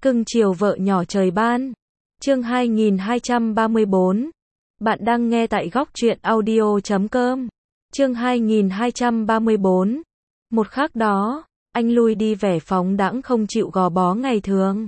Cưng chiều vợ nhỏ trời ban. Chương 2234. Bạn đang nghe tại góc truyện audio.com. Chương 2234. Một khắc đó, anh lui đi vẻ phóng đãng không chịu gò bó ngày thường.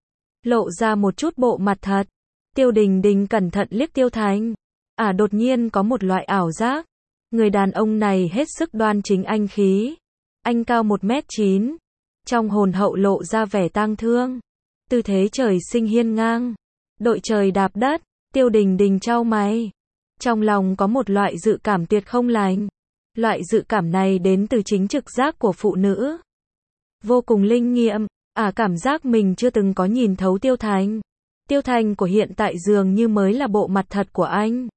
Lộ ra một chút bộ mặt thật. Tiêu Đình Đình cẩn thận liếc Tiêu Thành. Đột nhiên có một loại ảo giác. Người đàn ông này hết sức đoan chính anh khí. Anh cao 1m9. Trong hồn hậu lộ ra vẻ tang thương. Tư thế trời sinh hiên ngang. Đội trời đạp đất. Tiêu Đình Đình chau mày. Trong lòng có một loại dự cảm tuyệt không lành. Loại dự cảm này đến từ chính trực giác của phụ nữ. Vô cùng linh nghiệm. Cảm giác mình chưa từng có nhìn thấu Tiêu Thành. Tiêu Thành của hiện tại dường như mới là bộ mặt thật của anh.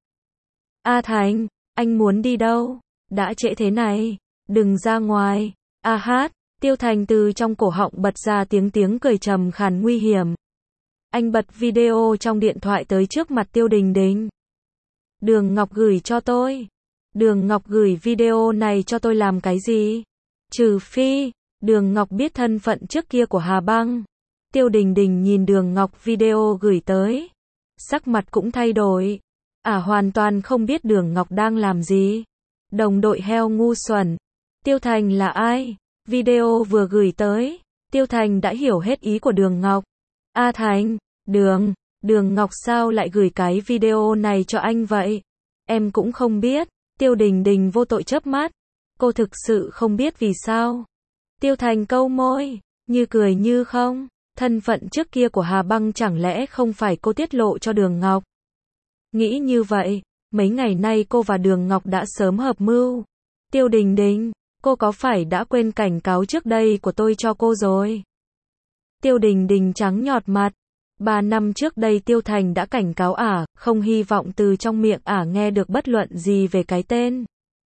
Thành, anh muốn đi đâu? Đã trễ thế này. Đừng ra ngoài. Hát. Tiêu Thành từ trong cổ họng bật ra tiếng cười trầm khàn nguy hiểm. Anh bật video trong điện thoại tới trước mặt Tiêu Đình Đình. Đường Ngọc gửi cho tôi. Đường Ngọc gửi video này cho tôi làm cái gì? Trừ phi, Đường Ngọc biết thân phận trước kia của Hà Băng. Tiêu Đình Đình nhìn Đường Ngọc video gửi tới. Sắc mặt cũng thay đổi. Hoàn toàn không biết Đường Ngọc đang làm gì. Đồng đội heo ngu xuẩn. Tiêu Thành là ai? Video vừa gửi tới. Tiêu Thành đã hiểu hết ý của Đường Ngọc. Thành, Đường Ngọc sao lại gửi cái video này cho anh vậy? Em cũng không biết. Tiêu Đình Đình vô tội chớp mắt. Cô thực sự không biết vì sao. Tiêu Thành câu môi, như cười như không. Thân phận trước kia của Hà Băng chẳng lẽ không phải cô tiết lộ cho Đường Ngọc? Nghĩ như vậy, mấy ngày nay cô và Đường Ngọc đã sớm hợp mưu. Tiêu Đình Đình, cô có phải đã quên cảnh cáo trước đây của tôi cho cô rồi? Tiêu Đình Đình trắng nhọt mặt. 3 năm trước đây Tiêu Thành đã cảnh cáo không hy vọng từ trong miệng nghe được bất luận gì về cái tên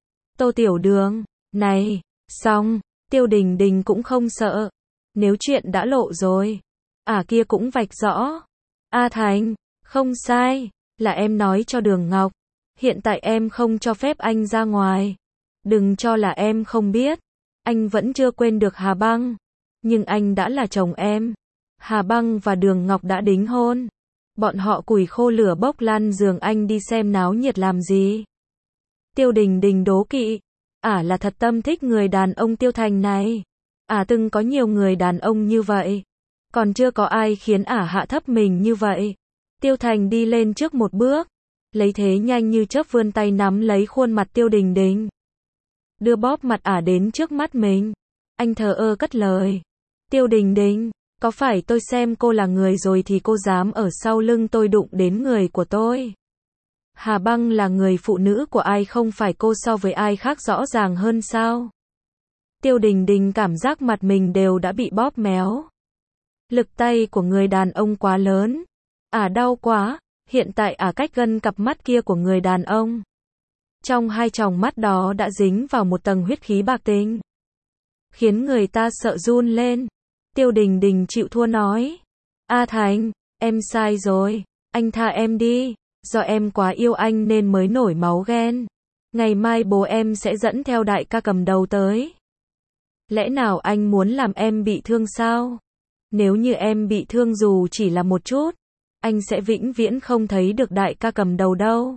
Tô Tiểu Đường này. Xong, Tiêu Đình Đình cũng không sợ. Nếu chuyện đã lộ rồi, kia cũng vạch rõ. Thành, không sai, là em nói cho Đường Ngọc. Hiện tại em không cho phép anh ra ngoài. Đừng cho là em không biết. Anh vẫn chưa quên được Hà Băng. Nhưng anh đã là chồng em. Hà Băng và Đường Ngọc đã đính hôn. Bọn họ củi khô lửa bốc lăn giường anh đi xem náo nhiệt làm gì? Tiêu Đình Đình đố kỵ. Là thật tâm thích người đàn ông Tiêu Thành này. Từng có nhiều người đàn ông như vậy. Còn chưa có ai khiến hạ thấp mình như vậy. Tiêu Thành đi lên trước một bước. Lấy thế nhanh như chớp vươn tay nắm lấy khuôn mặt Tiêu Đình Đình. Đưa bóp mặt đến trước mắt mình. Anh thờ ơ cất lời. Tiêu Đình Đình, có phải tôi xem cô là người rồi thì cô dám ở sau lưng tôi đụng đến người của tôi? Hà Băng là người phụ nữ của ai không phải cô so với ai khác rõ ràng hơn sao? Tiêu Đình Đình cảm giác mặt mình đều đã bị bóp méo. Lực tay của người đàn ông quá lớn. Đau quá, hiện tại cách gân cặp mắt kia của người đàn ông. Trong hai tròng mắt đó đã dính vào một tầng huyết khí bạc tính. Khiến người ta sợ run lên. Tiêu Đình Đình chịu thua nói. Thành, em sai rồi. Anh tha em đi. Do em quá yêu anh nên mới nổi máu ghen. Ngày mai bố em sẽ dẫn theo đại ca cầm đầu tới. Lẽ nào anh muốn làm em bị thương sao? Nếu như em bị thương dù chỉ là một chút, anh sẽ vĩnh viễn không thấy được đại ca cầm đầu đâu.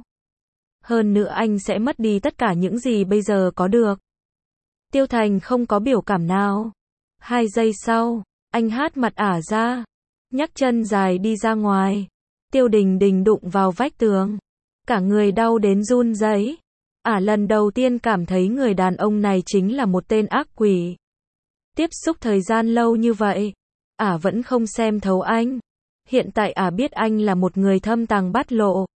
Hơn nữa anh sẽ mất đi tất cả những gì bây giờ có được. Tiêu Thành không có biểu cảm nào. 2 giây sau, anh hát mặt ra. Nhấc chân dài đi ra ngoài. Tiêu Đình Đình đụng vào vách tường. Cả người đau đến run rẩy. Lần đầu tiên cảm thấy người đàn ông này chính là một tên ác quỷ. Tiếp xúc thời gian lâu như vậy. Vẫn không xem thấu anh. Hiện tại biết anh là một người thâm tàng bát lộ.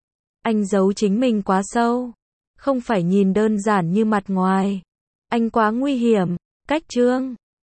Anh giấu chính mình quá sâu. Không phải nhìn đơn giản như mặt ngoài. Anh quá nguy hiểm. Cách chương